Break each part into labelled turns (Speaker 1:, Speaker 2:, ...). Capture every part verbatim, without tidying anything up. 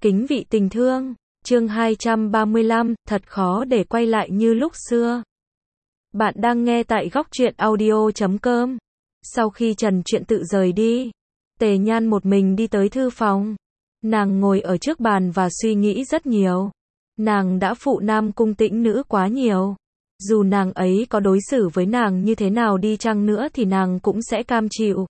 Speaker 1: Kính vị tình thương, chương hai trăm ba mươi lăm, thật khó để quay lại như lúc xưa. Bạn đang nghe tại góc truyện audio chấm com. Sau khi Trần Truyện tự rời đi, Tề Nhan một mình đi tới thư phòng. Nàng ngồi ở trước bàn và suy nghĩ rất nhiều. Nàng đã phụ Nam Cung Tĩnh Nữ quá nhiều. Dù nàng ấy có đối xử với nàng như thế nào đi chăng nữa thì nàng cũng sẽ cam chịu.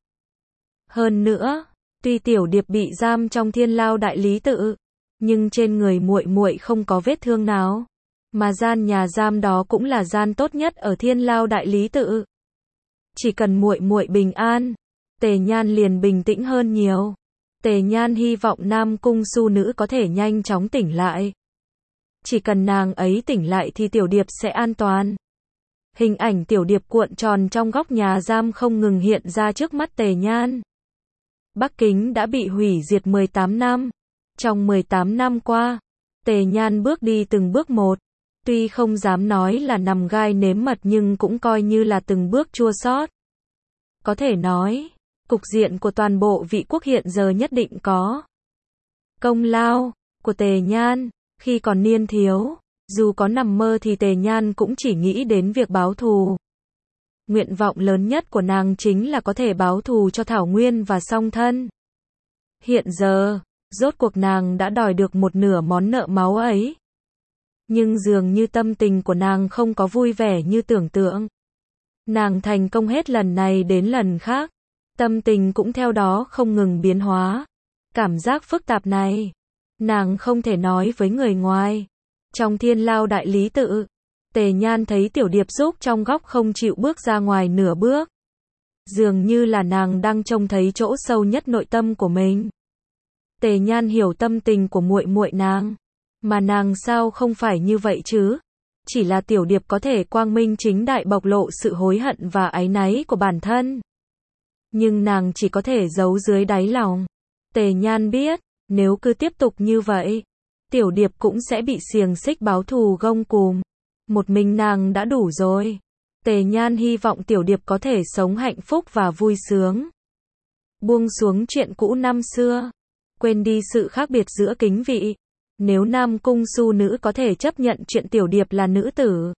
Speaker 1: Hơn nữa, tuy Tiểu Điệp bị giam trong Thiên Lao Đại Lý Tự, nhưng trên người muội muội không có vết thương nào, mà gian nhà giam đó cũng là gian tốt nhất ở Thiên Lao Đại Lý Tự. Chỉ cần muội muội bình an, Tề Nhan liền bình tĩnh hơn nhiều. Tề Nhan hy vọng Nam Cung Su Nữ có thể nhanh chóng tỉnh lại. Chỉ cần nàng ấy tỉnh lại thì Tiểu Điệp sẽ an toàn. Hình ảnh Tiểu Điệp cuộn tròn trong góc nhà giam không ngừng hiện ra trước mắt Tề Nhan. Bắc Kính đã bị hủy diệt mười tám năm. Trong mười tám năm qua, Tề Nhan bước đi từng bước một. Tuy không dám nói là nằm gai nếm mật nhưng cũng coi như là từng bước chua xót. Có thể nói, cục diện của toàn bộ vị quốc hiện giờ nhất định có công lao của Tề Nhan. Khi còn niên thiếu, dù có nằm mơ thì Tề Nhan cũng chỉ nghĩ đến việc báo thù. Nguyện vọng lớn nhất của nàng chính là có thể báo thù cho Thảo Nguyên và song thân. Hiện giờ, rốt cuộc nàng đã đòi được một nửa món nợ máu ấy. Nhưng dường như tâm tình của nàng không có vui vẻ như tưởng tượng. Nàng thành công hết lần này đến lần khác. Tâm tình cũng theo đó không ngừng biến hóa. Cảm giác phức tạp này, nàng không thể nói với người ngoài. Trong Thiên Lao Đại Lý Tự, Tề Nhan thấy Tiểu Điệp giúp trong góc không chịu bước ra ngoài nửa bước. Dường như là nàng đang trông thấy chỗ sâu nhất nội tâm của mình. Tề Nhan hiểu tâm tình của muội muội nàng, mà nàng sao không phải như vậy chứ? Chỉ là Tiểu Điệp có thể quang minh chính đại bộc lộ sự hối hận và áy náy của bản thân. Nhưng nàng chỉ có thể giấu dưới đáy lòng. Tề Nhan biết, nếu cứ tiếp tục như vậy, Tiểu Điệp cũng sẽ bị xiềng xích báo thù gông cùm. Một mình nàng đã đủ rồi. Tề Nhan hy vọng Tiểu Điệp có thể sống hạnh phúc và vui sướng. Buông xuống chuyện cũ năm xưa. Quên đi sự khác biệt giữa kính vị. Nếu Nam Cung Su Nữ có thể chấp nhận chuyện Tiểu Điệp là nữ tử,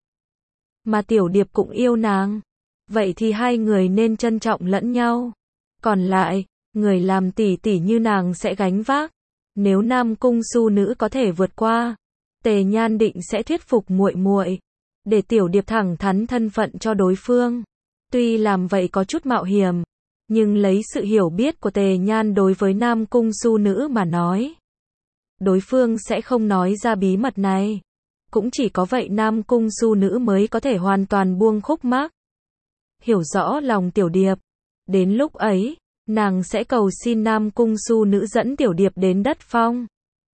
Speaker 1: mà Tiểu Điệp cũng yêu nàng, vậy thì hai người nên trân trọng lẫn nhau. Còn lại, người làm tỷ tỷ như nàng sẽ gánh vác. Nếu Nam Cung Su Nữ có thể vượt qua, Tề Nhan định sẽ thuyết phục muội muội để Tiểu Điệp thẳng thắn thân phận cho đối phương. Tuy làm vậy có chút mạo hiểm, nhưng lấy sự hiểu biết của Tề Nhan đối với Nam Cung Su Nữ mà nói, đối phương sẽ không nói ra bí mật này. Cũng chỉ có vậy Nam Cung Su Nữ mới có thể hoàn toàn buông khúc mắc, hiểu rõ lòng Tiểu Điệp. Đến lúc ấy, nàng sẽ cầu xin Nam Cung Su Nữ dẫn Tiểu Điệp đến đất phong,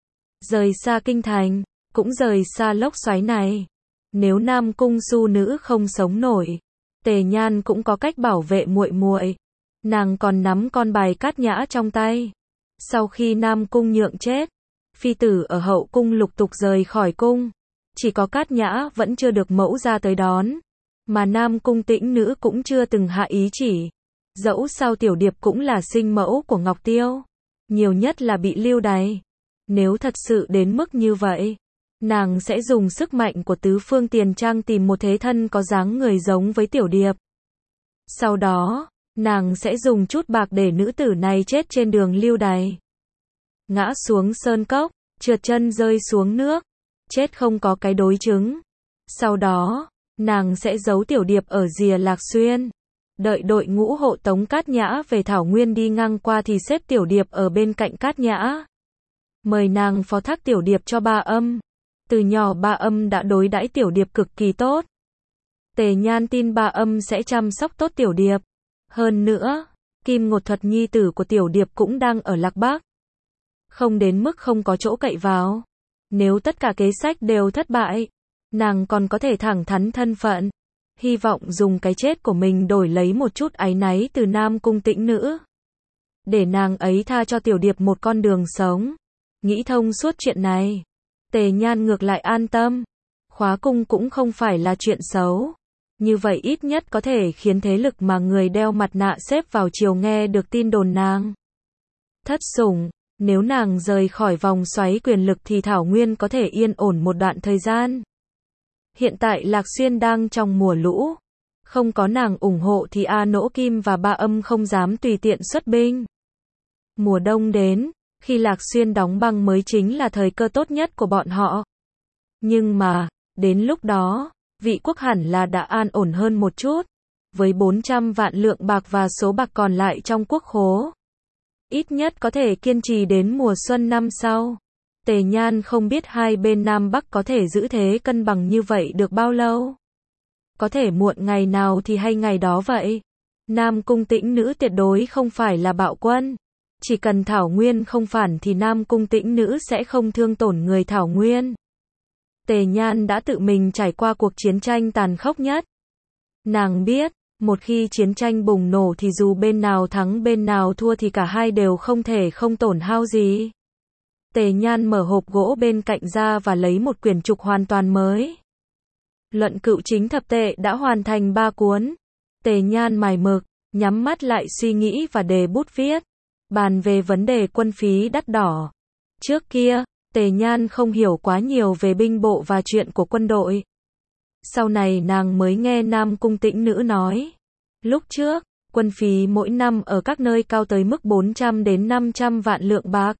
Speaker 1: rời xa kinh thành, cũng rời xa lốc xoáy này. Nếu Nam Cung Su Nữ không sống nổi, Tề Nhan cũng có cách bảo vệ muội muội. Nàng còn nắm con bài Cát Nhã trong tay. Sau khi Nam Cung Nhượng chết, phi tử ở hậu cung lục tục rời khỏi cung. Chỉ có Cát Nhã vẫn chưa được mẫu ra tới đón, mà Nam Cung Tĩnh Nữ cũng chưa từng hạ ý chỉ. Dẫu sao Tiểu Điệp cũng là sinh mẫu của Ngọc Tiêu, nhiều nhất là bị lưu đày. Nếu thật sự đến mức như vậy, nàng sẽ dùng sức mạnh của tứ phương tiền trang tìm một thế thân có dáng người giống với Tiểu Điệp. Sau đó, nàng sẽ dùng chút bạc để nữ tử này chết trên đường lưu đày, ngã xuống sơn cốc, trượt chân rơi xuống nước, chết không có cái đối chứng. Sau đó, nàng sẽ giấu Tiểu Điệp ở rìa Lạc Xuyên. Đợi đội ngũ hộ tống Cát Nhã về Thảo Nguyên đi ngang qua thì xếp Tiểu Điệp ở bên cạnh Cát Nhã. Mời nàng phó thác Tiểu Điệp cho Ba Âm. Từ nhỏ Ba Âm đã đối đãi Tiểu Điệp cực kỳ tốt. Tề Nhan tin Ba Âm sẽ chăm sóc tốt Tiểu Điệp. Hơn nữa, Kim Ngột Thuật nhi tử của Tiểu Điệp cũng đang ở Lạc Bắc. Không đến mức không có chỗ cậy vào. Nếu tất cả kế sách đều thất bại, nàng còn có thể thẳng thắn thân phận. Hy vọng dùng cái chết của mình đổi lấy một chút áy náy từ Nam Cung Tĩnh Nữ, để nàng ấy tha cho Tiểu Điệp một con đường sống. Nghĩ thông suốt chuyện này, Tề Nhan ngược lại an tâm. Khóa cung cũng không phải là chuyện xấu. Như vậy ít nhất có thể khiến thế lực mà người đeo mặt nạ xếp vào triều nghe được tin đồn nàng thất sủng. Nếu nàng rời khỏi vòng xoáy quyền lực thì Thảo Nguyên có thể yên ổn một đoạn thời gian. Hiện tại Lạc Xuyên đang trong mùa lũ. Không có nàng ủng hộ thì A Nỗ Kim và Ba Âm không dám tùy tiện xuất binh. Mùa đông đến, khi Lạc Xuyên đóng băng mới chính là thời cơ tốt nhất của bọn họ. Nhưng mà, đến lúc đó, Vị quốc hẳn là đã an ổn hơn một chút. Với bốn trăm vạn lượng bạc và số bạc còn lại trong quốc khố. Ít nhất có thể kiên trì đến mùa xuân năm sau. Tề Nhan không biết hai bên Nam Bắc có thể giữ thế cân bằng như vậy được bao lâu. Có thể muộn ngày nào thì hay ngày đó vậy. Nam Cung Tĩnh Nữ tuyệt đối không phải là bạo quân. Chỉ cần Thảo Nguyên không phản thì Nam Cung Tĩnh Nữ sẽ không thương tổn người Thảo Nguyên. Tề Nhan đã tự mình trải qua cuộc chiến tranh tàn khốc nhất. Nàng biết, một khi chiến tranh bùng nổ thì dù bên nào thắng bên nào thua thì cả hai đều không thể không tổn hao gì. Tề Nhan mở hộp gỗ bên cạnh ra và lấy một quyển trục hoàn toàn mới. Luận cựu chính thập tệ đã hoàn thành ba cuốn. Tề Nhan mài mực, nhắm mắt lại suy nghĩ và đề bút viết. Bàn về vấn đề quân phí đắt đỏ. Trước kia, Tề Nhan không hiểu quá nhiều về binh bộ và chuyện của quân đội. Sau này nàng mới nghe Nam Cung Tĩnh Nữ nói. Lúc trước, quân phí mỗi năm ở các nơi cao tới mức bốn trăm đến năm trăm vạn lượng bạc.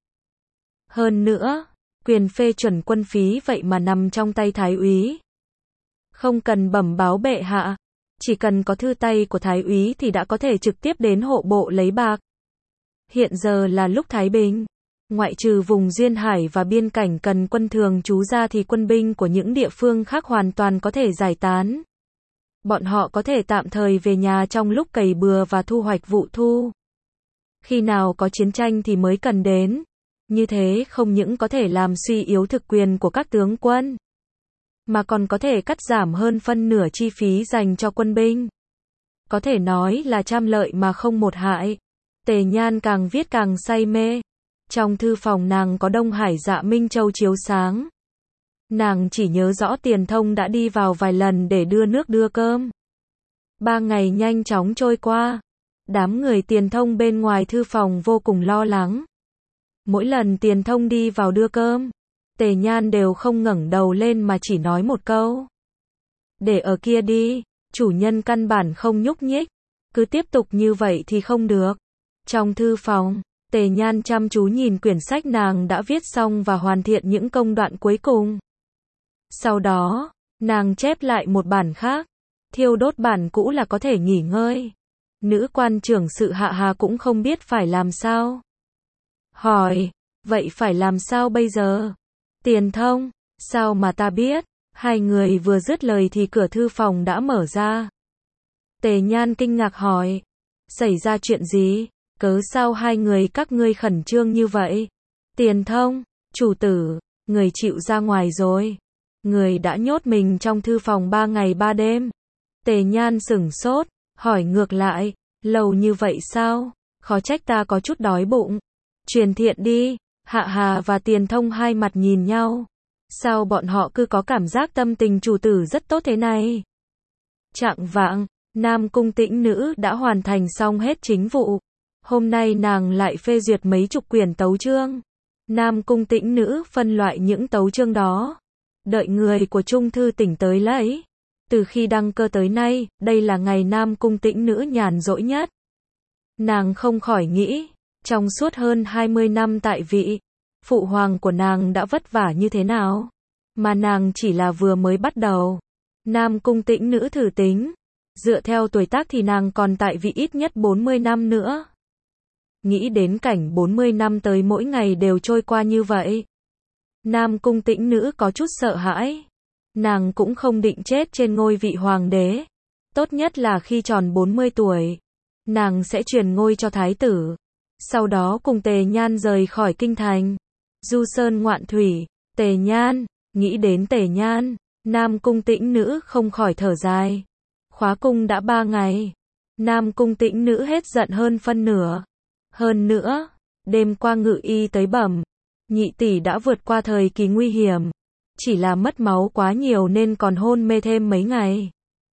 Speaker 1: Hơn nữa, quyền phê chuẩn quân phí vậy mà nằm trong tay Thái úy. Không cần bẩm báo bệ hạ, chỉ cần có thư tay của Thái úy thì đã có thể trực tiếp đến hộ bộ lấy bạc. Hiện giờ là lúc Thái Bình. Ngoại trừ vùng duyên hải và biên cảnh cần quân thường trú ra thì quân binh của những địa phương khác hoàn toàn có thể giải tán. Bọn họ có thể tạm thời về nhà trong lúc cày bừa và thu hoạch vụ thu. Khi nào có chiến tranh thì mới cần đến. Như thế không những có thể làm suy yếu thực quyền của các tướng quân, mà còn có thể cắt giảm hơn phân nửa chi phí dành cho quân binh. Có thể nói là trăm lợi mà không một hại. Tề Nhan càng viết càng say mê. Trong thư phòng nàng có Đông Hải Dạ Minh Châu chiếu sáng. Nàng chỉ nhớ rõ Tiền Thông đã đi vào vài lần để đưa nước đưa cơm. Ba ngày nhanh chóng trôi qua. Đám người Tiền Thông bên ngoài thư phòng vô cùng lo lắng. Mỗi lần Tiền Thông đi vào đưa cơm, Tề Nhan đều không ngẩng đầu lên mà chỉ nói một câu. Để ở kia đi, chủ nhân căn bản không nhúc nhích. Cứ tiếp tục như vậy thì không được. Trong thư phòng, Tề Nhan chăm chú nhìn quyển sách nàng đã viết xong và hoàn thiện những công đoạn cuối cùng. Sau đó, nàng chép lại một bản khác. Thiêu đốt bản cũ là có thể nghỉ ngơi. Nữ quan trưởng sự Hạ Hà cũng không biết phải làm sao. Hỏi, vậy phải làm sao bây giờ? Tiền Thông, sao mà ta biết? Hai người vừa dứt lời thì cửa thư phòng đã mở ra. Tề Nhan kinh ngạc hỏi, xảy ra chuyện gì? Cớ sao hai người các ngươi khẩn trương như vậy? Tiền Thông, chủ tử, người chịu ra ngoài rồi. Người đã nhốt mình trong thư phòng ba ngày ba đêm. Tề Nhan sửng sốt, hỏi ngược lại, lâu như vậy sao? Khó trách ta có chút đói bụng. Truyền thiện đi. Hạ Hà và Tiền Thông hai mặt nhìn nhau. Sao bọn họ cứ có cảm giác tâm tình chủ tử rất tốt thế này? Chạng vạng, Nam Cung Tĩnh Nữ đã hoàn thành xong hết chính vụ. Hôm nay nàng lại phê duyệt mấy chục quyển tấu chương. Nam Cung Tĩnh Nữ phân loại những tấu chương đó. Đợi người của Trung Thư tỉnh tới lấy. Từ khi đăng cơ tới nay, đây là ngày Nam Cung Tĩnh Nữ nhàn rỗi nhất. Nàng không khỏi nghĩ, trong suốt hơn hai mươi năm tại vị, phụ hoàng của nàng đã vất vả như thế nào, mà nàng chỉ là vừa mới bắt đầu. Nam Cung Tĩnh Nữ thử tính, dựa theo tuổi tác thì nàng còn tại vị ít nhất bốn mươi năm nữa. Nghĩ đến cảnh bốn mươi năm tới mỗi ngày đều trôi qua như vậy, Nam Cung Tĩnh Nữ có chút sợ hãi. Nàng cũng không định chết trên ngôi vị hoàng đế. Tốt nhất là khi tròn bốn mươi tuổi, nàng sẽ truyền ngôi cho thái tử. Sau đó cùng Tề Nhan rời khỏi kinh thành. Du sơn ngoạn thủy, Tề Nhan, nghĩ đến Tề Nhan, Nam Cung Tĩnh Nữ không khỏi thở dài. Khóa cung đã ba ngày. Nam Cung Tĩnh Nữ hết giận hơn phân nửa. Hơn nữa, đêm qua ngự y tới bẩm, nhị tỷ đã vượt qua thời kỳ nguy hiểm. Chỉ là mất máu quá nhiều nên còn hôn mê thêm mấy ngày.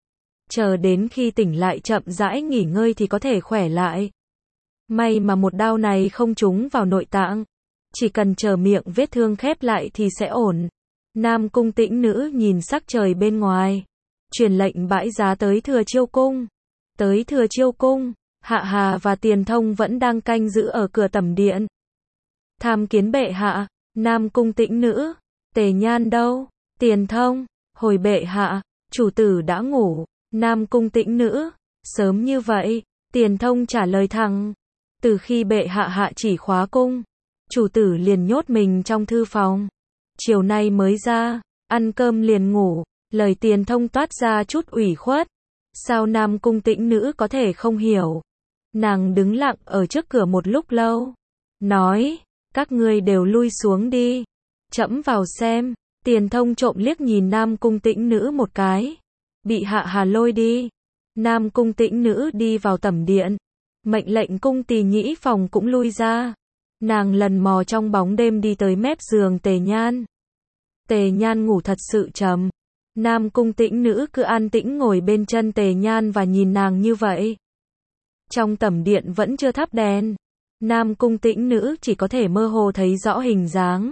Speaker 1: Chờ đến khi tỉnh lại chậm rãi nghỉ ngơi thì có thể khỏe lại. May mà một đao này không trúng vào nội tạng. chỉ cần chờ miệng vết thương khép lại thì sẽ ổn. Nam Cung Tĩnh Nữ nhìn sắc trời bên ngoài, truyền lệnh bãi giá tới Thừa Chiêu Cung. Tới Thừa Chiêu Cung, Hạ Hà và Tiền Thông vẫn đang canh giữ ở cửa tẩm điện. Tham kiến bệ hạ. Nam Cung Tĩnh Nữ, Tề Nhan đâu? Tiền Thông, hồi bệ hạ, chủ tử đã ngủ. Nam Cung Tĩnh Nữ, sớm như vậy? Tiền Thông trả lời thẳng. Từ khi bệ hạ hạ chỉ khóa cung, chủ tử liền nhốt mình trong thư phòng. Chiều nay mới ra, ăn cơm liền ngủ. Lời Tiền Thông toát ra chút ủy khuất. Sao Nam Cung Tĩnh Nữ có thể không hiểu? Nàng đứng lặng ở trước cửa một lúc lâu, nói, các ngươi đều lui xuống đi, trẫm vào xem. Tiền Thông trộm liếc nhìn Nam Cung Tĩnh Nữ một cái, bị Hạ Hà lôi đi. Nam Cung Tĩnh Nữ đi vào tẩm điện, mệnh lệnh cung tỳ nhĩ phòng cũng lui ra. Nàng lần mò trong bóng đêm đi tới mép giường Tề Nhan. Tề Nhan ngủ thật sự trầm. Nam Cung Tĩnh Nữ cứ an tĩnh ngồi bên chân Tề Nhan và nhìn nàng như vậy. Trong tẩm điện vẫn chưa thắp đèn, Nam Cung Tĩnh Nữ chỉ có thể mơ hồ thấy rõ hình dáng.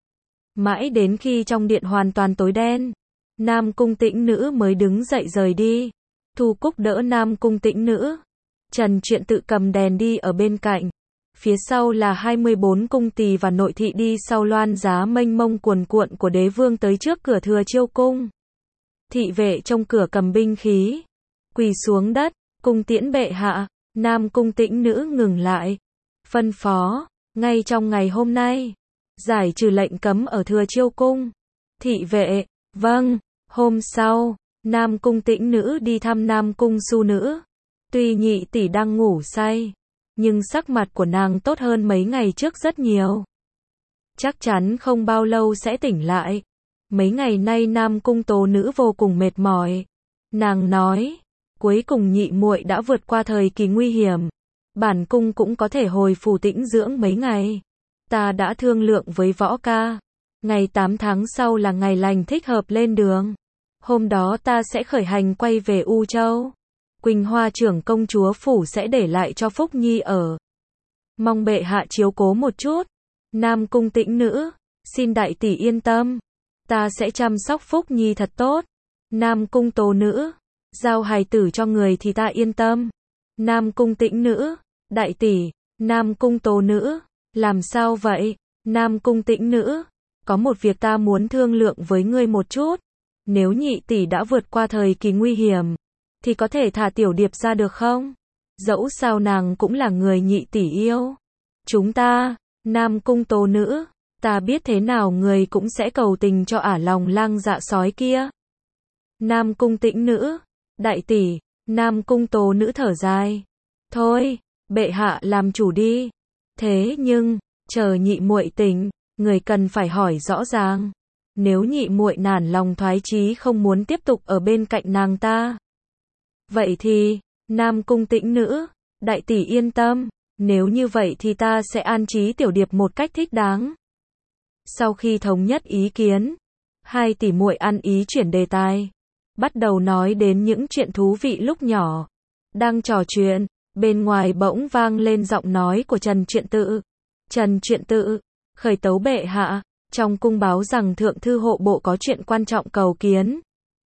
Speaker 1: Mãi đến khi trong điện hoàn toàn tối đen, Nam Cung Tĩnh Nữ mới đứng dậy rời đi. Thu Cúc đỡ Nam Cung Tĩnh Nữ. Trần Truyện tự cầm đèn đi ở bên cạnh. Phía sau là hai mươi bốn cung tỳ và nội thị đi sau loan giá mênh mông cuồn cuộn của đế vương tới trước cửa Thừa Chiêu Cung. Thị vệ trong cửa cầm binh khí, quỳ xuống đất, cung tiễn bệ hạ. Nam Cung Tĩnh Nữ ngừng lại, phân phó, ngay trong ngày hôm nay, giải trừ lệnh cấm ở Thừa Chiêu Cung. Thị vệ, vâng. Hôm sau, Nam Cung Tĩnh Nữ đi thăm Nam Cung Su Nữ. Tuy nhị tỷ đang ngủ say, nhưng sắc mặt của nàng tốt hơn mấy ngày trước rất nhiều. Chắc chắn không bao lâu sẽ tỉnh lại. Mấy ngày nay Nam Cung Tố Nữ vô cùng mệt mỏi. Nàng nói, cuối cùng nhị muội đã vượt qua thời kỳ nguy hiểm. Bản cung cũng có thể hồi phủ tĩnh dưỡng mấy ngày. Ta đã thương lượng với Võ Ca. Ngày tám tháng sau là ngày lành thích hợp lên đường. Hôm đó ta sẽ khởi hành quay về U Châu. Quỳnh Hoa trưởng công chúa phủ sẽ để lại cho Phúc Nhi ở. Mong bệ hạ chiếu cố một chút. Nam Cung Tĩnh Nữ, xin đại tỷ yên tâm. Ta sẽ chăm sóc Phúc Nhi thật tốt. Nam Cung Tố Nữ, giao hài tử cho người thì ta yên tâm. Nam Cung Tĩnh Nữ, đại tỷ. Nam Cung Tố Nữ, làm sao vậy? Nam Cung Tĩnh Nữ, có một việc ta muốn thương lượng với ngươi một chút. Nếu nhị tỷ đã vượt qua thời kỳ nguy hiểm, thì có thể thả tiểu điệp ra được không? Dẫu sao nàng cũng là người nhị tỷ yêu. Chúng ta, Nam Cung Tố Nữ, ta biết thế nào người cũng sẽ cầu tình cho ả lòng lang dạ sói kia. Nam Cung Tĩnh Nữ, đại tỷ. Nam Cung Tố Nữ thở dài. Thôi, bệ hạ làm chủ đi. Thế nhưng, chờ nhị muội tỉnh, người cần phải hỏi rõ ràng. Nếu nhị muội nản lòng thoái chí không muốn tiếp tục ở bên cạnh nàng ta, vậy thì, Nam Cung Tĩnh Nữ, đại tỷ yên tâm. Nếu như vậy thì ta sẽ an trí tiểu điệp một cách thích đáng. Sau khi thống nhất ý kiến, hai tỷ muội ăn ý chuyển đề tài, bắt đầu nói đến những chuyện thú vị lúc nhỏ. Đang trò chuyện, bên ngoài bỗng vang lên giọng nói của Trần Truyện Tự. Trần Truyện Tự, khởi tấu bệ hạ, trong cung báo rằng thượng thư hộ bộ có chuyện quan trọng cầu kiến.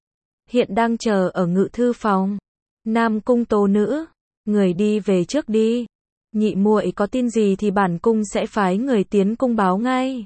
Speaker 1: Hiện đang chờ ở ngự thư phòng. Nam Cung Tố Nữ, người đi về trước đi. Nhị muội có tin gì thì bản cung sẽ phái người tiến cung báo ngay.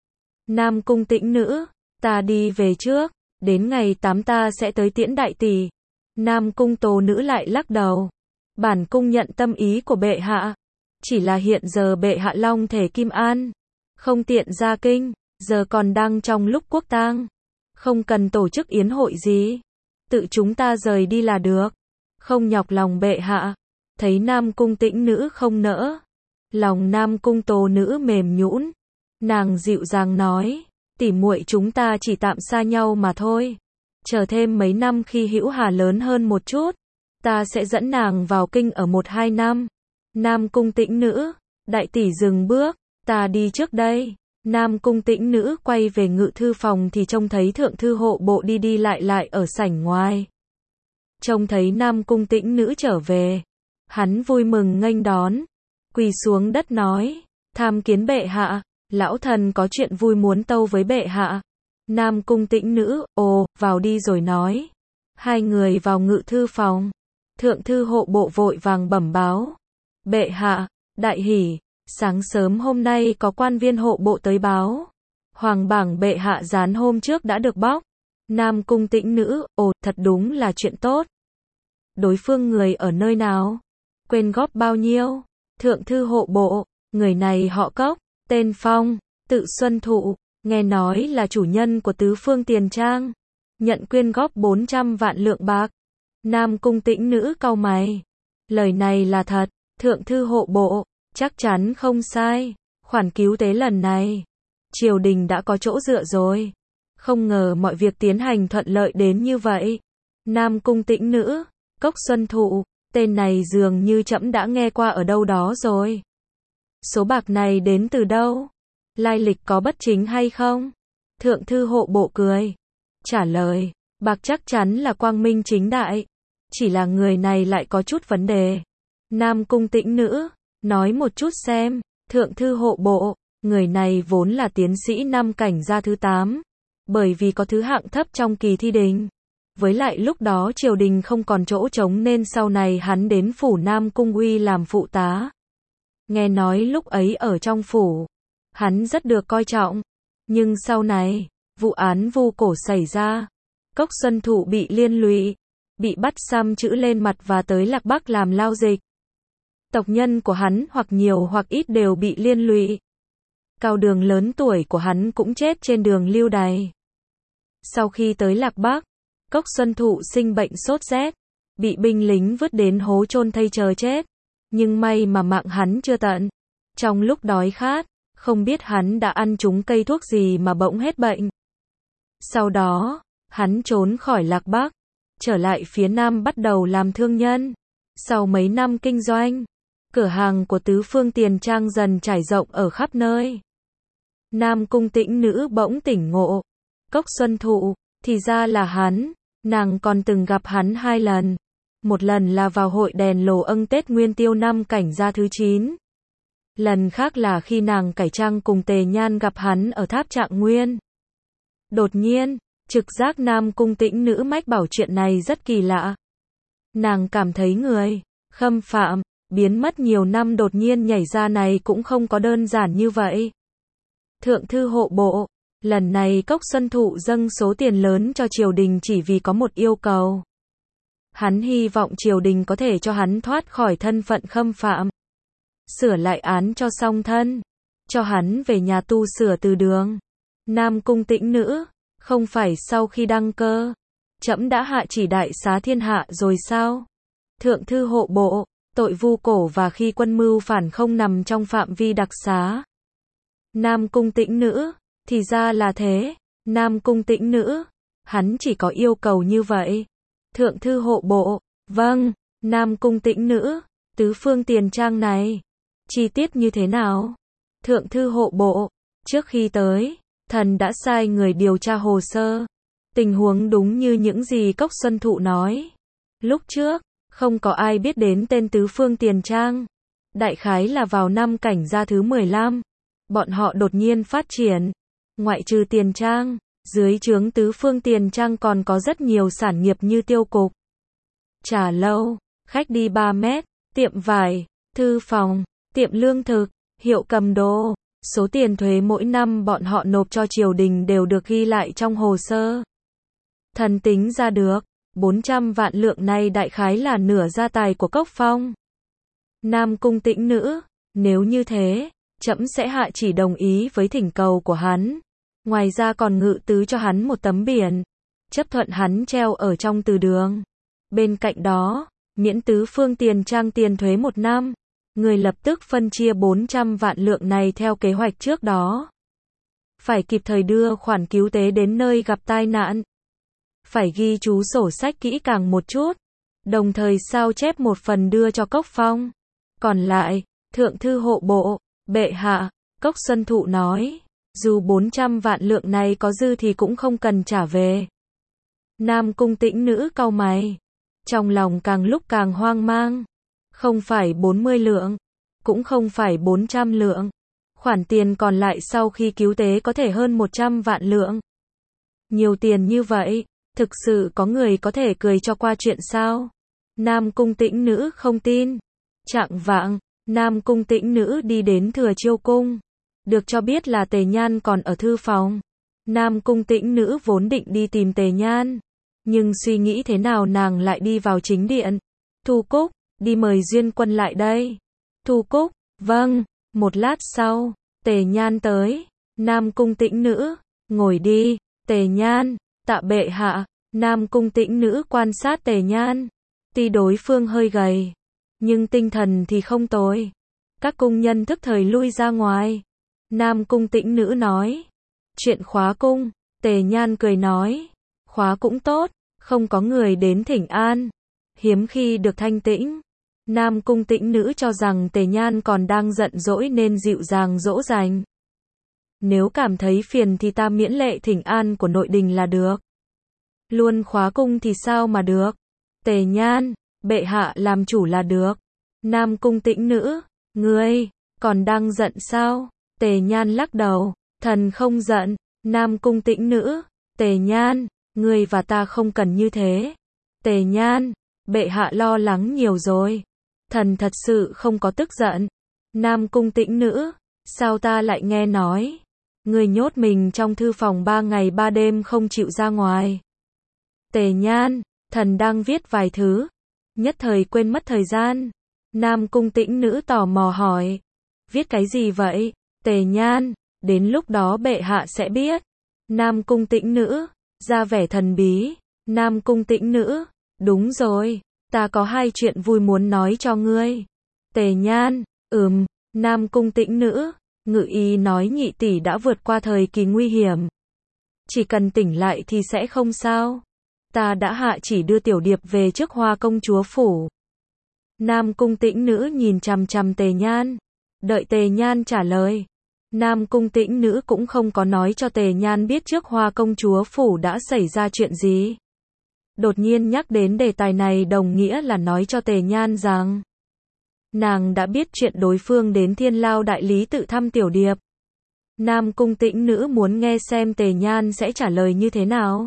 Speaker 1: Nam Cung Tĩnh Nữ, ta đi về trước, đến ngày tám ta sẽ tới tiễn đại tỷ. Nam Cung Tố Nữ lại lắc đầu. Bản cung nhận tâm ý của bệ hạ, chỉ là hiện giờ bệ hạ long thể kim an, không tiện ra kinh, giờ còn đang trong lúc quốc tang, không cần tổ chức yến hội gì, tự chúng ta rời đi là được, không nhọc lòng bệ hạ. Thấy Nam Cung Tĩnh Nữ không nỡ, lòng Nam Cung Tố Nữ mềm nhũn, nàng dịu dàng nói, tỷ muội chúng ta chỉ tạm xa nhau mà thôi, chờ thêm mấy năm khi hữu hà lớn hơn một chút, ta sẽ dẫn nàng vào kinh ở một hai năm. Nam Cung Tĩnh Nữ, đại tỷ dừng bước, ta đi trước đây. Nam Cung Tĩnh Nữ quay về ngự thư phòng thì trông thấy thượng thư hộ bộ đi đi lại lại ở sảnh ngoài. Trông thấy Nam Cung Tĩnh Nữ trở về, hắn vui mừng nghênh đón, quỳ xuống đất nói, tham kiến bệ hạ. Lão thần có chuyện vui muốn tâu với bệ hạ. Nam cung tĩnh nữ, ồ, vào đi rồi nói. Hai người vào ngự thư phòng. Thượng thư hộ bộ vội vàng bẩm báo. Bệ hạ, đại hỷ, sáng sớm hôm nay có quan viên hộ bộ tới báo. Hoàng bảng bệ hạ dán hôm trước đã được bóc. Nam cung tĩnh nữ, ồ, thật đúng là chuyện tốt. Đối phương người ở nơi nào? Quên góp bao nhiêu? Thượng thư hộ bộ, người này họ Cốc, tên Phong, tự Xuân Thụ, nghe nói là chủ nhân của tứ phương tiền trang. Nhận quyên góp bốn trăm vạn lượng bạc. Nam cung tĩnh nữ cau mày. Lời này là thật. Thượng thư hộ bộ, chắc chắn không sai. Khoản cứu tế lần này, triều đình đã có chỗ dựa rồi. Không ngờ mọi việc tiến hành thuận lợi đến như vậy. Nam cung tĩnh nữ, Cốc Xuân Thụ, tên này dường như trẫm đã nghe qua ở đâu đó rồi. Số bạc này đến từ đâu? Lai lịch có bất chính hay không? Thượng thư hộ bộ cười. Trả lời, bạc chắc chắn là quang minh chính đại. Chỉ là người này lại có chút vấn đề. Nam cung tĩnh nữ, nói một chút xem. Thượng thư hộ bộ, người này vốn là tiến sĩ năm cảnh gia thứ tám. Bởi vì có thứ hạng thấp trong kỳ thi đình. Với lại lúc đó triều đình không còn chỗ trống nên sau này hắn đến phủ Nam Cung Uy làm phụ tá. Nghe nói lúc ấy ở trong phủ, hắn rất được coi trọng. Nhưng sau này, vụ án vu cổ xảy ra. Cốc Xuân Thụ bị liên lụy, bị bắt xăm chữ lên mặt và tới Lạc Bắc làm lao dịch. Tộc nhân của hắn hoặc nhiều hoặc ít đều bị liên lụy. Cao Đường lớn tuổi của hắn cũng chết trên đường lưu đày. Sau khi tới Lạc Bắc, Cốc Xuân Thụ sinh bệnh sốt rét, bị binh lính vứt đến hố chôn thây chờ chết. Nhưng may mà mạng hắn chưa tận. Trong lúc đói khát, không biết hắn đã ăn trúng cây thuốc gì mà bỗng hết bệnh. Sau đó, hắn trốn khỏi Lạc Bắc, trở lại phía Nam bắt đầu làm thương nhân. Sau mấy năm kinh doanh, cửa hàng của tứ phương tiền trang dần trải rộng ở khắp nơi. Nam cung tĩnh nữ bỗng tỉnh ngộ. Cốc Xuân Thụ, thì ra là hắn. Nàng còn từng gặp hắn hai lần. Một lần là vào hội đèn lồ âng Tết Nguyên Tiêu năm cảnh gia thứ chín. Lần khác là khi nàng cải trang cùng Tề Nhan gặp hắn ở tháp Trạng Nguyên. Đột nhiên, trực giác Nam cung tĩnh nữ mách bảo chuyện này rất kỳ lạ. Nàng cảm thấy người khâm phạm biến mất nhiều năm đột nhiên nhảy ra này cũng không có đơn giản như vậy. Thượng thư hộ bộ, lần này Cốc Xuân Thụ dâng số tiền lớn cho triều đình chỉ vì có một yêu cầu. Hắn hy vọng triều đình có thể cho hắn thoát khỏi thân phận khâm phạm. Sửa lại án cho song thân. Cho hắn về nhà tu sửa từ đường. Nam cung tĩnh nữ, không phải sau khi đăng cơ, trẫm đã hạ chỉ đại xá thiên hạ rồi sao? Thượng thư hộ bộ, tội vu cổ và khi quân mưu phản không nằm trong phạm vi đặc xá. Nam cung tĩnh nữ, thì ra là thế. Nam cung tĩnh nữ, hắn chỉ có yêu cầu như vậy. Thượng thư hộ bộ, vâng. Nam cung tĩnh nữ, tứ phương tiền trang này, chi tiết như thế nào? Thượng thư hộ bộ, trước khi tới, thần đã sai người điều tra hồ sơ. Tình huống đúng như những gì Cốc Xuân Thụ nói. Lúc trước, không có ai biết đến tên tứ phương tiền trang. Đại khái là vào năm cảnh gia thứ mười lăm. Bọn họ đột nhiên phát triển. Ngoại trừ tiền trang, dưới trướng tứ phương tiền trang còn có rất nhiều sản nghiệp như tiêu cục, trà lâu, khách đi ba mét, tiệm vải, thư phòng, tiệm lương thực, hiệu cầm đồ. Số tiền thuế mỗi năm bọn họ nộp cho triều đình đều được ghi lại trong hồ sơ. Thần tính ra được, bốn trăm vạn lượng này đại khái là nửa gia tài của Cốc Phong. Nam cung tĩnh nữ, nếu như thế, trẫm sẽ hạ chỉ đồng ý với thỉnh cầu của hắn. Ngoài ra còn ngự tứ cho hắn một tấm biển, chấp thuận hắn treo ở trong từ đường. Bên cạnh đó, miễn tứ phương tiền trang tiền thuế một năm. Người lập tức phân chia bốn trăm vạn lượng này theo kế hoạch trước đó. Phải kịp thời đưa khoản cứu tế đến nơi gặp tai nạn. Phải ghi chú sổ sách kỹ càng một chút. Đồng thời sao chép một phần đưa cho Cốc Phong. Còn lại, thượng thư hộ bộ, bệ hạ, Cốc Xuân Thụ nói, dù bốn trăm vạn lượng này có dư thì cũng không cần trả về. Nam cung tĩnh nữ cau mày. Trong lòng càng lúc càng hoang mang. Không phải bốn mươi lượng, cũng không phải bốn trăm lượng. Khoản tiền còn lại sau khi cứu tế có thể hơn một trăm vạn lượng. Nhiều tiền như vậy, thực sự có người có thể cười cho qua chuyện sao? Nam Cung Tĩnh Nữ không tin. Chạng vạng, Nam Cung Tĩnh Nữ đi đến Thừa Chiêu cung. Được cho biết là Tề Nhan còn ở thư phòng. Nam Cung Tĩnh Nữ vốn định đi tìm Tề Nhan, nhưng suy nghĩ thế nào nàng lại đi vào chính điện. Thu Cúc, đi mời Duyên Quân lại đây. Thu Cúc, vâng. Một lát sau, Tề Nhan tới. Nam Cung Tĩnh Nữ, ngồi đi. Tề Nhan, tạ bệ hạ. Nam Cung Tĩnh Nữ quan sát Tề Nhan. Tuy đối phương hơi gầy, nhưng tinh thần thì không tồi. Các cung nhân thức thời lui ra ngoài. Nam Cung Tĩnh Nữ nói. Chuyện khóa cung. Tề Nhan cười nói. Khóa cũng tốt, không có người đến thỉnh an. Hiếm khi được thanh tĩnh. Nam Cung Tĩnh Nữ cho rằng Tề Nhan còn đang giận dỗi nên dịu dàng dỗ dành. Nếu cảm thấy phiền thì ta miễn lệ thỉnh an của nội đình là được. Luôn khóa cung thì sao mà được. Tề Nhan, bệ hạ làm chủ là được. Nam Cung Tĩnh Nữ, ngươi, còn đang giận sao? Tề Nhan lắc đầu, thần không giận. Nam Cung Tĩnh Nữ, Tề Nhan, ngươi và ta không cần như thế. Tề Nhan, bệ hạ lo lắng nhiều rồi. Thần thật sự không có tức giận. Nam Cung Tĩnh Nữ, sao ta lại nghe nói ngươi nhốt mình trong thư phòng ba ngày ba đêm không chịu ra ngoài. Tề Nhan, thần đang viết vài thứ, nhất thời quên mất thời gian. Nam Cung Tĩnh Nữ tò mò hỏi, viết cái gì vậy? Tề Nhan, đến lúc đó bệ hạ sẽ biết. Nam Cung Tĩnh Nữ, ra vẻ thần bí. Nam Cung Tĩnh Nữ, đúng rồi, ta có hai chuyện vui muốn nói cho ngươi. Tề Nhan, ừm. Nam Cung Tĩnh Nữ, ngự y nói nhị tỷ đã vượt qua thời kỳ nguy hiểm. Chỉ cần tỉnh lại thì sẽ không sao. Ta đã hạ chỉ đưa tiểu điệp về trước Hoa công chúa phủ. Nam Cung Tĩnh Nữ nhìn chằm chằm Tề Nhan. Đợi Tề Nhan trả lời. Nam Cung Tĩnh Nữ cũng không có nói cho Tề Nhan biết trước Hoa công chúa phủ đã xảy ra chuyện gì. Đột nhiên nhắc đến đề tài này đồng nghĩa là nói cho Tề Nhan rằng nàng đã biết chuyện đối phương đến Thiên Lao đại lý tự thăm tiểu điệp. Nam Cung Tĩnh Nữ muốn nghe xem Tề Nhan sẽ trả lời như thế nào.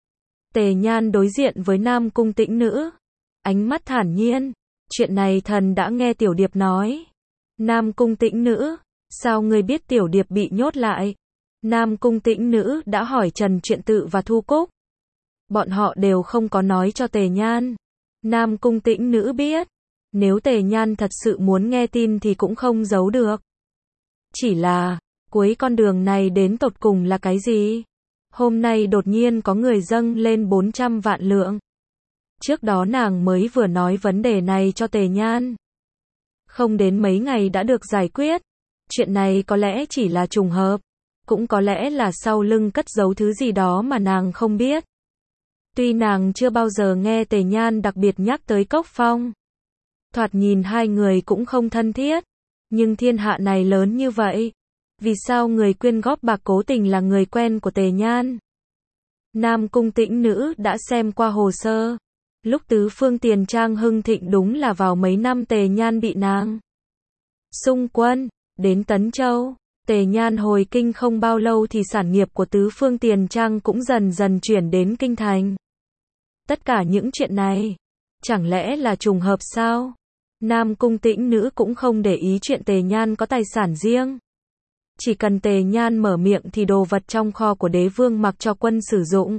Speaker 1: Tề Nhan đối diện với Nam Cung Tĩnh Nữ, ánh mắt thản nhiên. Chuyện này thần đã nghe tiểu điệp nói. Nam Cung Tĩnh Nữ, sao ngươi biết tiểu điệp bị nhốt lại? Nam Cung Tĩnh Nữ đã hỏi Trần Truyện Tự và Thu Cúc. Bọn họ đều không có nói cho Tề Nhan. Nam Cung Tĩnh Nữ biết, nếu Tề Nhan thật sự muốn nghe tin thì cũng không giấu được. Chỉ là, cuối con đường này đến tột cùng là cái gì? Hôm nay đột nhiên có người dâng lên bốn trăm vạn lượng. Trước đó nàng mới vừa nói vấn đề này cho Tề Nhan. Không đến mấy ngày đã được giải quyết. Chuyện này có lẽ chỉ là trùng hợp, cũng có lẽ là sau lưng cất giấu thứ gì đó mà nàng không biết. Tuy nàng chưa bao giờ nghe Tề Nhan đặc biệt nhắc tới Cốc Phong. Thoạt nhìn hai người cũng không thân thiết. Nhưng thiên hạ này lớn như vậy. Vì sao người quyên góp bạc cố tình là người quen của Tề Nhan? Nam Cung Tĩnh Nữ đã xem qua hồ sơ. Lúc tứ phương tiền trang hưng thịnh đúng là vào mấy năm Tề Nhan bị nàng xung quân, đến Tấn Châu. Tề Nhan hồi kinh không bao lâu thì sản nghiệp của tứ phương tiền trang cũng dần dần chuyển đến kinh thành. Tất cả những chuyện này, chẳng lẽ là trùng hợp sao? Nam Cung Tĩnh Nữ cũng không để ý chuyện Tề Nhan có tài sản riêng. Chỉ cần Tề Nhan mở miệng thì đồ vật trong kho của đế vương mặc cho quân sử dụng.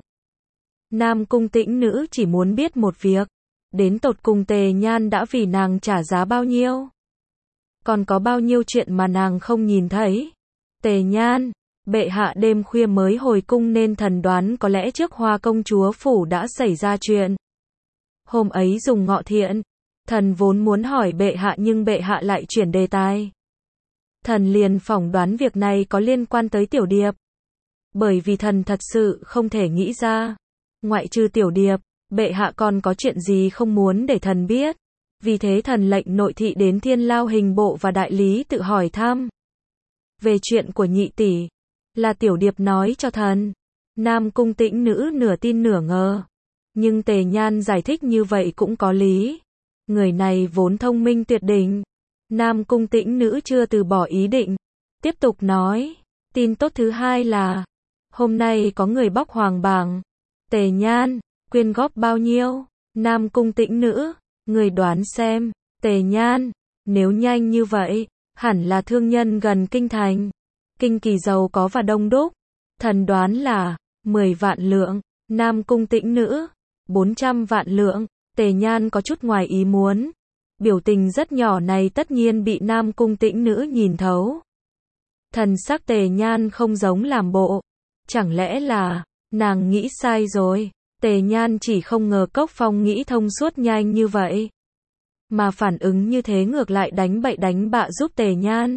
Speaker 1: Nam Cung Tĩnh Nữ chỉ muốn biết một việc, đến tột cùng Tề Nhan đã vì nàng trả giá bao nhiêu? Còn có bao nhiêu chuyện mà nàng không nhìn thấy? Tề Nhan, bệ hạ đêm khuya mới hồi cung nên thần đoán có lẽ trước Hoa công chúa phủ đã xảy ra chuyện. Hôm ấy dùng ngọ thiện, thần vốn muốn hỏi bệ hạ nhưng bệ hạ lại chuyển đề tài. Thần liền phỏng đoán việc này có liên quan tới tiểu điệp. Bởi vì thần thật sự không thể nghĩ ra, ngoại trừ tiểu điệp, bệ hạ còn có chuyện gì không muốn để thần biết. Vì thế thần lệnh nội thị đến Thiên Lao hình bộ và đại lý tự hỏi thăm về chuyện của nhị tỷ. Là tiểu điệp nói cho thần. Nam Cung Tĩnh Nữ nửa tin nửa ngờ. Nhưng Tề Nhan giải thích như vậy cũng có lý. Người này vốn thông minh tuyệt đỉnh. Nam Cung Tĩnh Nữ chưa từ bỏ ý định. Tiếp tục nói, tin tốt thứ hai là, hôm nay có người bóc hoàng bảng. Tề Nhan, quyên góp bao nhiêu? Nam Cung Tĩnh Nữ, người đoán xem. Tề Nhan, nếu nhanh như vậy, hẳn là thương nhân gần kinh thành. Kinh kỳ giàu có và đông đúc. Thần đoán là mười vạn lượng. Nam Cung Tĩnh Nữ, bốn trăm vạn lượng. Tề Nhan có chút ngoài ý muốn. Biểu tình rất nhỏ này tất nhiên bị Nam Cung Tĩnh Nữ nhìn thấu. Thần sắc Tề Nhan không giống làm bộ. Chẳng lẽ là, nàng nghĩ sai rồi. Tề Nhan chỉ không ngờ Cốc Phong nghĩ thông suốt nhanh như vậy. Mà phản ứng như thế ngược lại đánh bậy đánh bạ giúp Tề Nhan.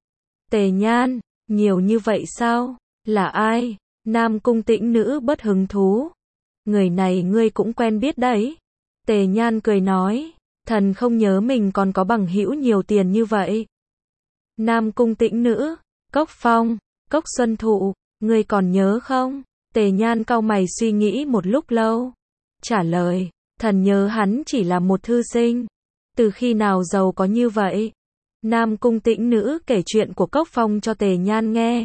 Speaker 1: Tề Nhan, nhiều như vậy sao? Là ai? Nam Cung Tĩnh Nữ bất hứng thú. Người này ngươi cũng quen biết đấy. Tề Nhan cười nói, thần không nhớ mình còn có bằng hữu nhiều tiền như vậy. Nam Cung Tĩnh Nữ, Cốc Phong, Cốc Xuân Thụ, ngươi còn nhớ không? Tề Nhan cau mày suy nghĩ một lúc lâu. Trả lời, thần nhớ hắn chỉ là một thư sinh. Từ khi nào giàu có như vậy? Nam Cung Tĩnh Nữ kể chuyện của Cốc Phong cho Tề Nhan nghe.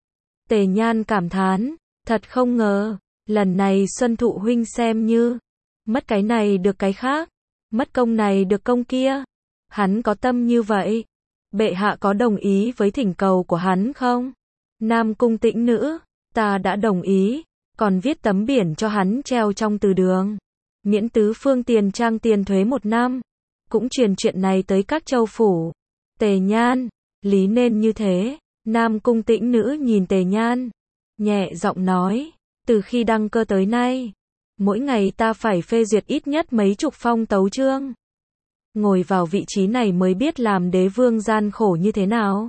Speaker 1: Tề Nhan cảm thán, thật không ngờ, lần này Xuân Thụ huynh xem như, mất cái này được cái khác, mất công này được công kia. Hắn có tâm như vậy. Bệ hạ có đồng ý với thỉnh cầu của hắn không? Nam Cung Tĩnh Nữ, ta đã đồng ý, còn viết tấm biển cho hắn treo trong từ đường. Miễn tứ phương tiền trang tiền thuế một năm. Cũng truyền chuyện này tới các châu phủ. Tề Nhan, lý nên như thế. Nam Cung Tĩnh Nữ nhìn Tề Nhan, nhẹ giọng nói, từ khi đăng cơ tới nay, mỗi ngày ta phải phê duyệt ít nhất mấy chục phong tấu chương. Ngồi vào vị trí này mới biết làm đế vương gian khổ như thế nào.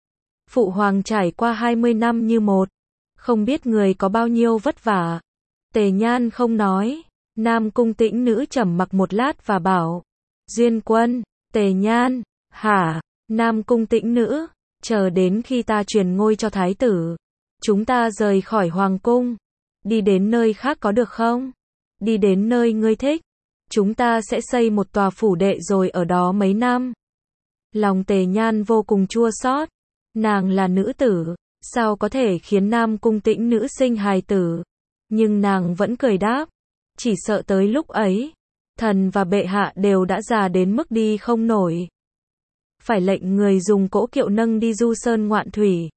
Speaker 1: Phụ hoàng trải qua hai mươi năm như một, không biết người có bao nhiêu vất vả. Tề Nhan không nói. Nam Cung Tĩnh Nữ trầm mặc một lát và bảo, Duyên Quân. Tề Nhan, hả? Nam Cung Tĩnh Nữ, chờ đến khi ta truyền ngôi cho thái tử, chúng ta rời khỏi hoàng cung, đi đến nơi khác có được không? Đi đến nơi ngươi thích. Chúng ta sẽ xây một tòa phủ đệ rồi ở đó mấy năm. Lòng Tề Nhan vô cùng chua xót. Nàng là nữ tử, sao có thể khiến Nam Cung Tĩnh Nữ sinh hài tử? Nhưng nàng vẫn cười đáp, chỉ sợ tới lúc ấy, thần và bệ hạ đều đã già đến mức đi không nổi. Phải lệnh người dùng cỗ kiệu nâng đi du sơn ngoạn thủy.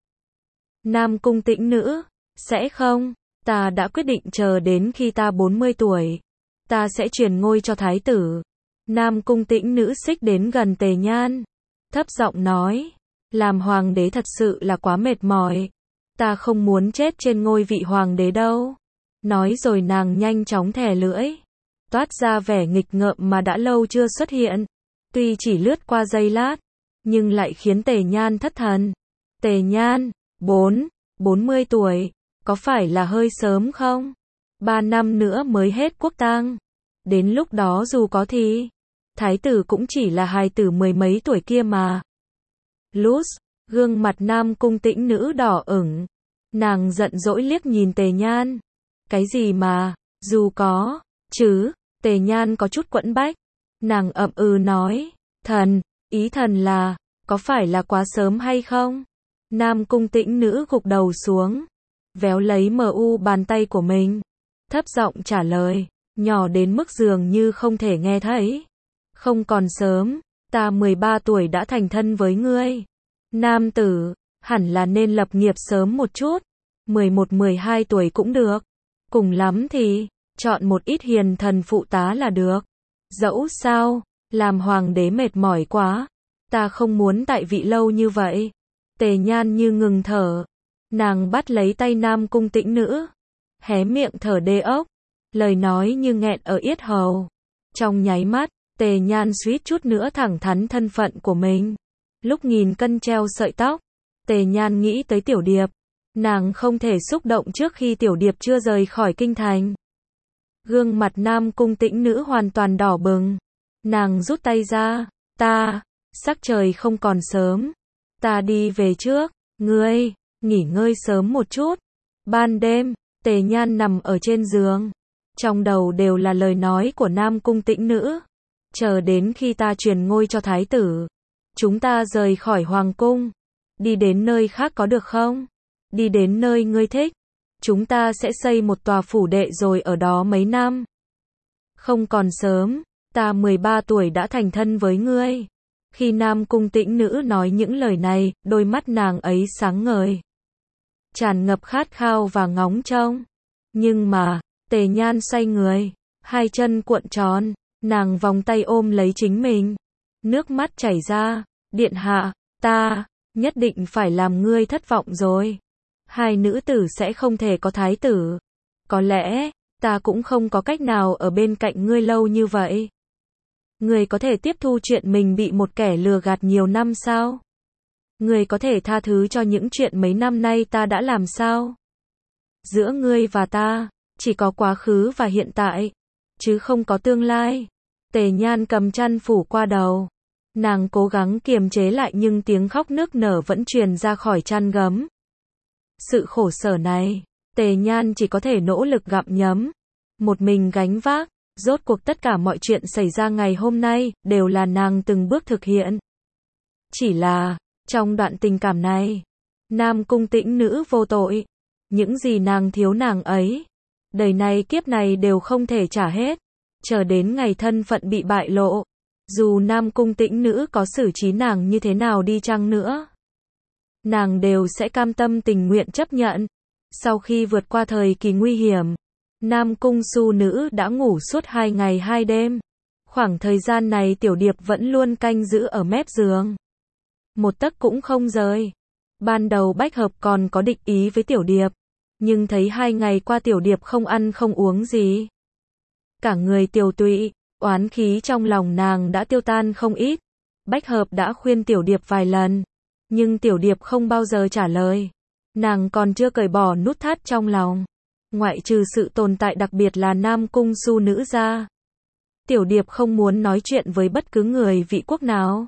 Speaker 1: Nam Cung Tĩnh Nữ, sẽ không, ta đã quyết định chờ đến khi ta bốn mươi tuổi, ta sẽ truyền ngôi cho thái tử. Nam Cung Tĩnh Nữ xích đến gần Tề Nhan, thấp giọng nói, làm hoàng đế thật sự là quá mệt mỏi. Ta không muốn chết trên ngôi vị hoàng đế đâu. Nói rồi nàng nhanh chóng thè lưỡi, toát ra vẻ nghịch ngợm mà đã lâu chưa xuất hiện. Tuy chỉ lướt qua giây lát, nhưng lại khiến Tề Nhan thất thần. Tề Nhan, bốn, bốn mươi tuổi, có phải là hơi sớm không? Ba năm nữa mới hết quốc tang. Đến lúc đó dù có thì, thái tử cũng chỉ là hài tử mười mấy tuổi kia mà. Lút, gương mặt Nam Cung Tĩnh Nữ đỏ ửng. Nàng giận dỗi liếc nhìn Tề Nhan. Cái gì mà, dù có, chứ, Tề Nhan có chút quẫn bách. Nàng ậm ừ nói, thần, ý thần là, có phải là quá sớm hay không? Nam Cung Tĩnh Nữ gục đầu xuống, véo lấy mờ u bàn tay của mình, thấp giọng trả lời, nhỏ đến mức dường như không thể nghe thấy. Không còn sớm, ta mười ba tuổi đã thành thân với ngươi. Nam tử, hẳn là nên lập nghiệp sớm một chút, mười một mười hai tuổi cũng được. Cùng lắm thì, chọn một ít hiền thần phụ tá là được. Dẫu sao, làm hoàng đế mệt mỏi quá, ta không muốn tại vị lâu như vậy. Tề Nhan như ngừng thở, nàng bắt lấy tay Nam Cung Tĩnh Nữ, hé miệng thở đê ốc, lời nói như nghẹn ở yết hầu. Trong nháy mắt, Tề Nhan suýt chút nữa thẳng thắn thân phận của mình. Lúc nghìn cân treo sợi tóc, Tề Nhan nghĩ tới Tiểu Điệp. Nàng không thể xúc động trước khi Tiểu Điệp chưa rời khỏi kinh thành. Gương mặt Nam Cung Tĩnh Nữ hoàn toàn đỏ bừng. Nàng rút tay ra, ta, sắc trời không còn sớm. Ta đi về trước, ngươi, nghỉ ngơi sớm một chút. Ban đêm, Tề Nhan nằm ở trên giường. Trong đầu đều là lời nói của Nam Cung Tĩnh Nữ. Chờ đến khi ta truyền ngôi cho thái tử, chúng ta rời khỏi hoàng cung. Đi đến nơi khác có được không? Đi đến nơi ngươi thích. Chúng ta sẽ xây một tòa phủ đệ rồi ở đó mấy năm. Không còn sớm, ta mười ba tuổi đã thành thân với ngươi. Khi Nam Cung Tĩnh Nữ nói những lời này, đôi mắt nàng ấy sáng ngời, tràn ngập khát khao và ngóng trông. Nhưng mà, Tề Nhan xoay người, hai chân cuộn tròn, nàng vòng tay ôm lấy chính mình. Nước mắt chảy ra, điện hạ, ta, nhất định phải làm ngươi thất vọng rồi. Hai nữ tử sẽ không thể có thái tử. Có lẽ, ta cũng không có cách nào ở bên cạnh ngươi lâu như vậy. Ngươi có thể tiếp thu chuyện mình bị một kẻ lừa gạt nhiều năm sao? Ngươi có thể tha thứ cho những chuyện mấy năm nay ta đã làm sao? Giữa ngươi và ta, chỉ có quá khứ và hiện tại, chứ không có tương lai. Tề Nhan cầm chăn phủ qua đầu. Nàng cố gắng kiềm chế lại nhưng tiếng khóc nức nở vẫn truyền ra khỏi chăn gấm. Sự khổ sở này, Tề Nhan chỉ có thể nỗ lực gặm nhấm, một mình gánh vác. Rốt cuộc tất cả mọi chuyện xảy ra ngày hôm nay, đều là nàng từng bước thực hiện. Chỉ là, trong đoạn tình cảm này, Nam Cung Tĩnh Nữ vô tội. Những gì nàng thiếu nàng ấy, đời này kiếp này đều không thể trả hết. Chờ đến ngày thân phận bị bại lộ, dù Nam Cung Tĩnh Nữ có xử trí nàng như thế nào đi chăng nữa, nàng đều sẽ cam tâm tình nguyện chấp nhận. Sau khi vượt qua thời kỳ nguy hiểm, Nam Cung Su Nữ đã ngủ suốt hai ngày hai đêm. Khoảng thời gian này Tiểu Điệp vẫn luôn canh giữ ở mép giường, một tấc cũng không rời. Ban đầu Bách Hợp còn có địch ý với Tiểu Điệp, nhưng thấy hai ngày qua Tiểu Điệp không ăn không uống gì, cả người tiều tụy, oán khí trong lòng nàng đã tiêu tan không ít. Bách Hợp đã khuyên Tiểu Điệp vài lần, nhưng Tiểu Điệp không bao giờ trả lời. Nàng còn chưa cởi bỏ nút thắt trong lòng. Ngoại trừ sự tồn tại đặc biệt là Nam Cung Su Nữ ra, Tiểu Điệp không muốn nói chuyện với bất cứ người vị quốc nào.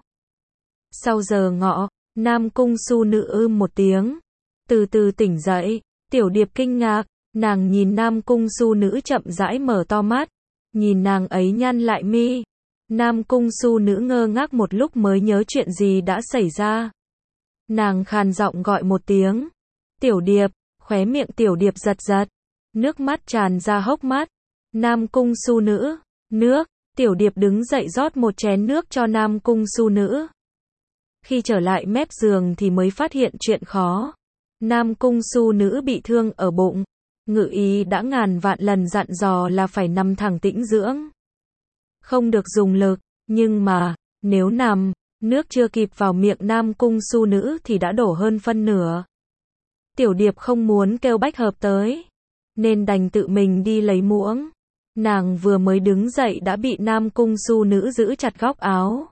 Speaker 1: Sau giờ ngọ, Nam Cung Su Nữ ưm một tiếng, từ từ tỉnh dậy. Tiểu Điệp kinh ngạc, nàng nhìn Nam Cung Su Nữ chậm rãi mở to mắt, nhìn nàng ấy nhăn lại mi. Nam Cung Su Nữ ngơ ngác một lúc mới nhớ chuyện gì đã xảy ra. Nàng khàn giọng gọi một tiếng, Tiểu Điệp, khóe miệng Tiểu Điệp giật giật, nước mắt tràn ra hốc mắt. Nam Cung Su Nữ, nước. Tiểu Điệp đứng dậy rót một chén nước cho Nam Cung Su Nữ. Khi trở lại mép giường thì mới phát hiện chuyện khó. Nam Cung Su Nữ bị thương ở bụng. Ngự y đã ngàn vạn lần dặn dò là phải nằm thẳng tĩnh dưỡng, không được dùng lực. Nhưng mà, nếu nằm, nước chưa kịp vào miệng Nam Cung Su Nữ thì đã đổ hơn phân nửa. Tiểu Điệp không muốn kêu Bách Hợp tới, nên đành tự mình đi lấy muỗng. Nàng vừa mới đứng dậy đã bị Nam Cung Su Nữ giữ chặt góc áo.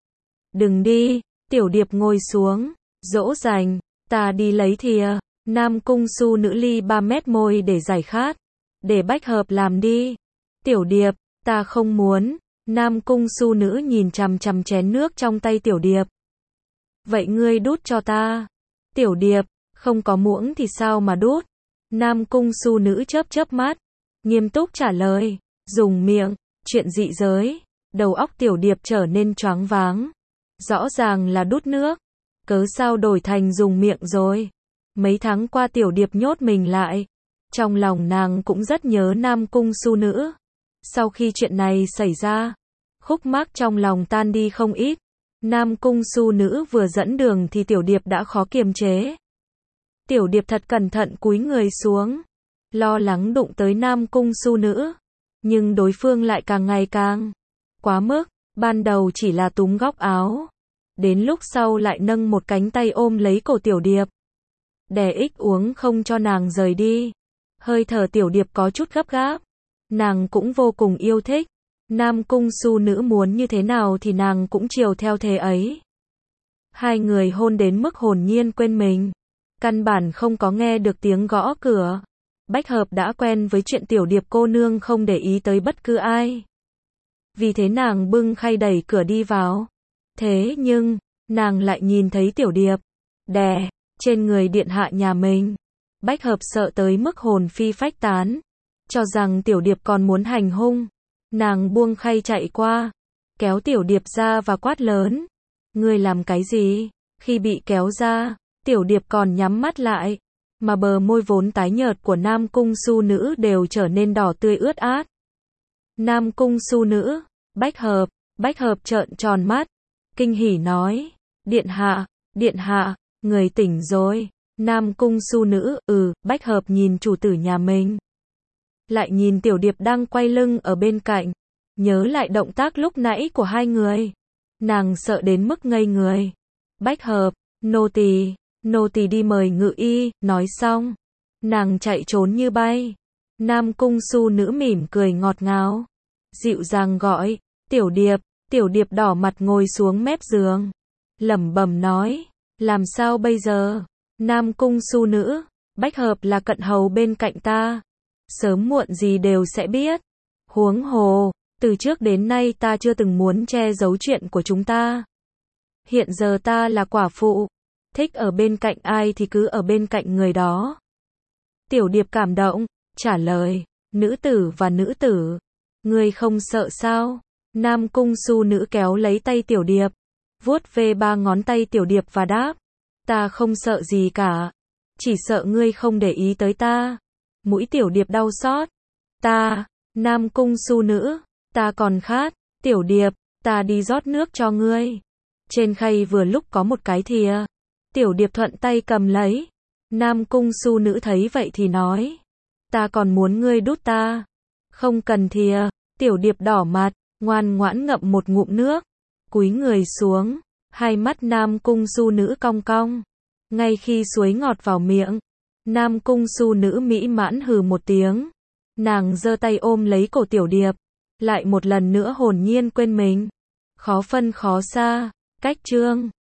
Speaker 1: Đừng đi. Tiểu Điệp ngồi xuống, dỗ dành, ta đi lấy thìa. Nam Cung Su Nữ ly ba mét môi để giải khát. Để Bách Hợp làm đi. Tiểu Điệp, ta không muốn. Nam Cung Su Nữ nhìn chằm chằm chén nước trong tay Tiểu Điệp. Vậy ngươi đút cho ta. Tiểu Điệp, không có muỗng thì sao mà đút. Nam Cung Su Nữ chớp chớp mắt, nghiêm túc trả lời, dùng miệng. Chuyện dị giới. Đầu óc Tiểu Điệp trở nên choáng váng. Rõ ràng là đút nước, cớ sao đổi thành dùng miệng rồi. Mấy tháng qua Tiểu Điệp nhốt mình lại, trong lòng nàng cũng rất nhớ Nam Cung Su Nữ. Sau khi chuyện này xảy ra, khúc mắc trong lòng tan đi không ít. Nam Cung Su Nữ vừa dẫn đường thì Tiểu Điệp đã khó kiềm chế. Tiểu Điệp thật cẩn thận cúi người xuống, lo lắng đụng tới Nam Cung Su Nữ, nhưng đối phương lại càng ngày càng quá mức. Ban đầu chỉ là túm góc áo, đến lúc sau lại nâng một cánh tay ôm lấy cổ Tiểu Điệp, đè ích uống không cho nàng rời đi. Hơi thở Tiểu Điệp có chút gấp gáp, nàng cũng vô cùng yêu thích. Nam Cung Su Nữ muốn như thế nào thì nàng cũng chiều theo thế ấy. Hai người hôn đến mức hồn nhiên quên mình, căn bản không có nghe được tiếng gõ cửa. Bách Hợp đã quen với chuyện Tiểu Điệp cô nương không để ý tới bất cứ ai, vì thế nàng bưng khay đẩy cửa đi vào. Thế nhưng, nàng lại nhìn thấy Tiểu Điệp đè trên người điện hạ nhà mình. Bách Hợp sợ tới mức hồn phi phách tán, cho rằng Tiểu Điệp còn muốn hành hung. Nàng buông khay chạy qua, kéo Tiểu Điệp ra và quát lớn, ngươi làm cái gì? Khi bị kéo ra, Tiểu Điệp còn nhắm mắt lại, mà bờ môi vốn tái nhợt của Nam Cung Su Nữ đều trở nên đỏ tươi ướt át. Nam Cung Su Nữ, Bách Hợp, Bách Hợp trợn tròn mắt, kinh hỉ nói, điện hạ, điện hạ, người tỉnh rồi. Nam Cung Su Nữ, ừ, Bách Hợp nhìn chủ tử nhà mình. Lại nhìn Tiểu Điệp đang quay lưng ở bên cạnh, nhớ lại động tác lúc nãy của hai người. Nàng sợ đến mức ngây người. Bách Hợp, nô tỳ, nô tỳ đi mời ngự y, nói xong. Nàng chạy trốn như bay. Nam Cung Su Nữ mỉm cười ngọt ngào, dịu dàng gọi, Tiểu Điệp, Tiểu Điệp đỏ mặt ngồi xuống mép giường. Lẩm bẩm nói, làm sao bây giờ? Nam Cung Su Nữ, Bách Hợp là cận hầu bên cạnh ta. Sớm muộn gì đều sẽ biết. Huống hồ, từ trước đến nay ta chưa từng muốn che giấu chuyện của chúng ta. Hiện giờ ta là quả phụ, thích ở bên cạnh ai thì cứ ở bên cạnh người đó. Tiểu Điệp cảm động, trả lời, nữ tử và nữ tử, ngươi không sợ sao? Nam Cung Su Nữ kéo lấy tay Tiểu Điệp, vuốt ve ba ngón tay Tiểu Điệp và đáp, ta không sợ gì cả, chỉ sợ ngươi không để ý tới ta. Mũi Tiểu Điệp đau xót. Ta, Nam Cung Su Nữ, ta còn khát. Tiểu Điệp, ta đi rót nước cho ngươi. Trên khay vừa lúc có một cái thìa. Tiểu Điệp thuận tay cầm lấy. Nam Cung Su Nữ thấy vậy thì nói, ta còn muốn ngươi đút ta. Không cần thìa. Tiểu Điệp đỏ mặt, ngoan ngoãn ngậm một ngụm nước, cúi người xuống, hai mắt Nam Cung Su Nữ cong cong. Ngay khi suối ngọt vào miệng, Nam Cung Su Nữ mỹ mãn hừ một tiếng. Nàng giơ tay ôm lấy cổ Tiểu Điệp, lại một lần nữa hồn nhiên quên mình. Khó phân khó xa, cách chương